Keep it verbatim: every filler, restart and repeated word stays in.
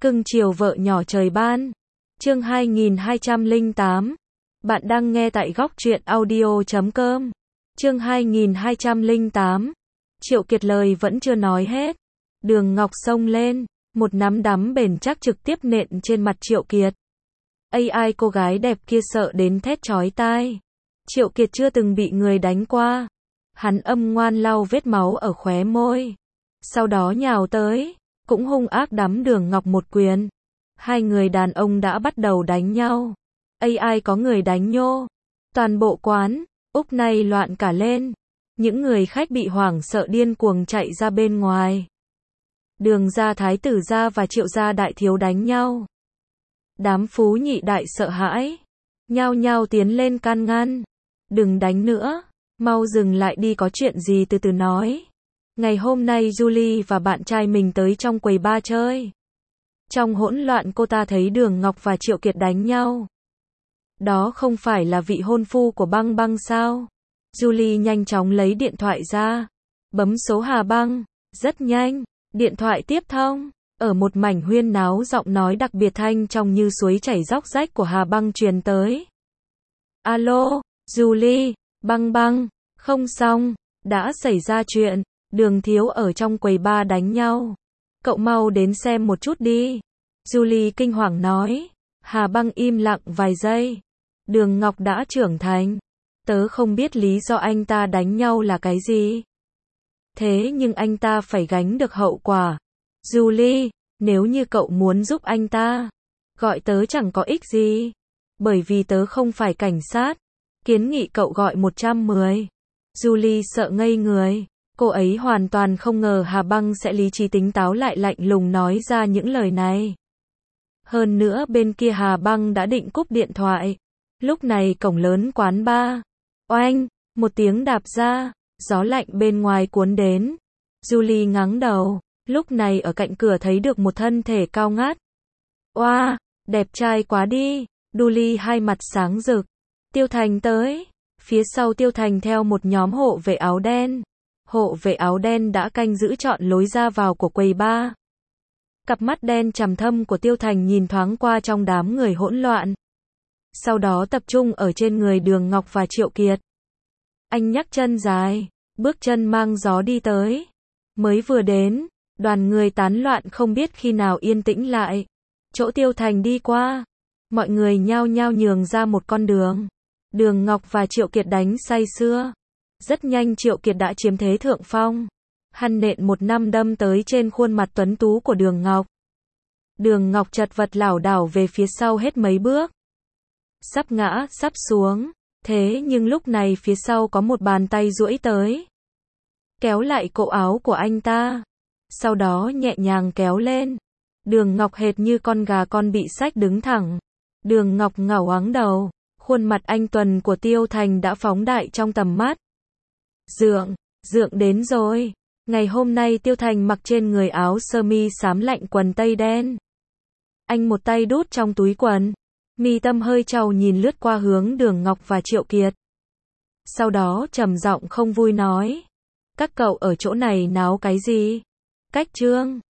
Cưng chiều vợ nhỏ trời ban. Chương hai nghìn hai trăm lẻ tám. Bạn đang nghe tại góc truyện audio chấm com. Chương hai nghìn hai trăm lẻ tám. Triệu Kiệt lời vẫn chưa nói hết. Đường Ngọc xông lên, một nắm đấm bền chắc trực tiếp nện trên mặt Triệu Kiệt. a i cô gái đẹp kia sợ đến thét chói tai. Triệu Kiệt chưa từng bị người đánh qua. Hắn âm ngoan lau vết máu ở khóe môi. Sau đó nhào tới, cũng hung ác đấm Đường Ngọc một quyền. Hai người đàn ông đã bắt đầu đánh nhau. a i có người đánh nhô. Toàn bộ quán, úc này loạn cả lên. Những người khách bị hoảng sợ điên cuồng chạy ra bên ngoài. Đường gia thái tử gia và Triệu gia đại thiếu đánh nhau. Đám phú nhị đại sợ hãi, nhao nhao tiến lên can ngăn. Đừng đánh nữa, mau dừng lại đi, có chuyện gì từ từ nói. Ngày hôm nay Julie và bạn trai mình tới trong quầy bar chơi. Trong hỗn loạn cô ta thấy Đường Ngọc và Triệu Kiệt đánh nhau. Đó không phải là vị hôn phu của Băng Băng sao? Julie nhanh chóng lấy điện thoại ra, bấm số Hà Băng. Rất nhanh, điện thoại tiếp thông. Ở một mảnh huyên náo, giọng nói đặc biệt thanh trong như suối chảy róc rách của Hà Băng truyền tới. Alo, Julie, Băng Băng, không xong, đã xảy ra chuyện, Đường thiếu ở trong quầy bar đánh nhau. Cậu mau đến xem một chút đi. Julie kinh hoàng nói. Hà Băng im lặng vài giây. Đường Ngọc đã trưởng thành. Tớ không biết lý do anh ta đánh nhau là cái gì. Thế nhưng anh ta phải gánh được hậu quả. Julie, nếu như cậu muốn giúp anh ta, gọi tớ chẳng có ích gì. Bởi vì tớ không phải cảnh sát. Kiến nghị cậu gọi một trăm mười. Julie sợ ngây người. Cô ấy hoàn toàn không ngờ Hà Băng sẽ lý trí tính táo lại lạnh lùng nói ra những lời này. Hơn nữa bên kia Hà Băng đã định cúp điện thoại. Lúc này cổng lớn quán bar. Oanh, một tiếng đạp ra, gió lạnh bên ngoài cuốn đến. Julie ngáng đầu, lúc này ở cạnh cửa thấy được một thân thể cao ngát. Oa, đẹp trai quá đi. Julie hai mặt sáng rực. Tiêu Thành tới. Phía sau Tiêu Thành theo một nhóm hộ vệ áo đen. Hộ vệ áo đen đã canh giữ trọn lối ra vào của quầy bar. Cặp mắt đen trầm thâm của Tiêu Thành nhìn thoáng qua trong đám người hỗn loạn. Sau đó tập trung ở trên người Đường Ngọc và Triệu Kiệt. Anh nhấc chân dài, bước chân mang gió đi tới. Mới vừa đến, đoàn người tán loạn không biết khi nào yên tĩnh lại. Chỗ Tiêu Thành đi qua, mọi người nhao nhao nhường ra một con đường. Đường Ngọc và Triệu Kiệt đánh say sưa. Rất nhanh Triệu Kiệt đã chiếm thế thượng phong. Hắn nện một năm đâm tới trên khuôn mặt tuấn tú của Đường Ngọc. Đường Ngọc chật vật lảo đảo về phía sau hết mấy bước. Sắp ngã, sắp xuống. Thế nhưng lúc này phía sau có một bàn tay duỗi tới. Kéo lại cổ áo của anh ta. Sau đó nhẹ nhàng kéo lên. Đường Ngọc hệt như con gà con bị xách đứng thẳng. Đường Ngọc ngẩng ngoáng đầu. Khuôn mặt anh tuần của Tiêu Thành đã phóng đại trong tầm mắt. Dượng, Dượng đến rồi. Ngày hôm nay Tiêu Thành mặc trên người áo sơ mi xám lạnh quần tây đen. Anh một tay đút trong túi quần. Mi tâm hơi trầu nhìn lướt qua hướng Đường Ngọc và Triệu Kiệt. Sau đó trầm giọng không vui nói. Các cậu ở chỗ này náo cái gì? Cách trương.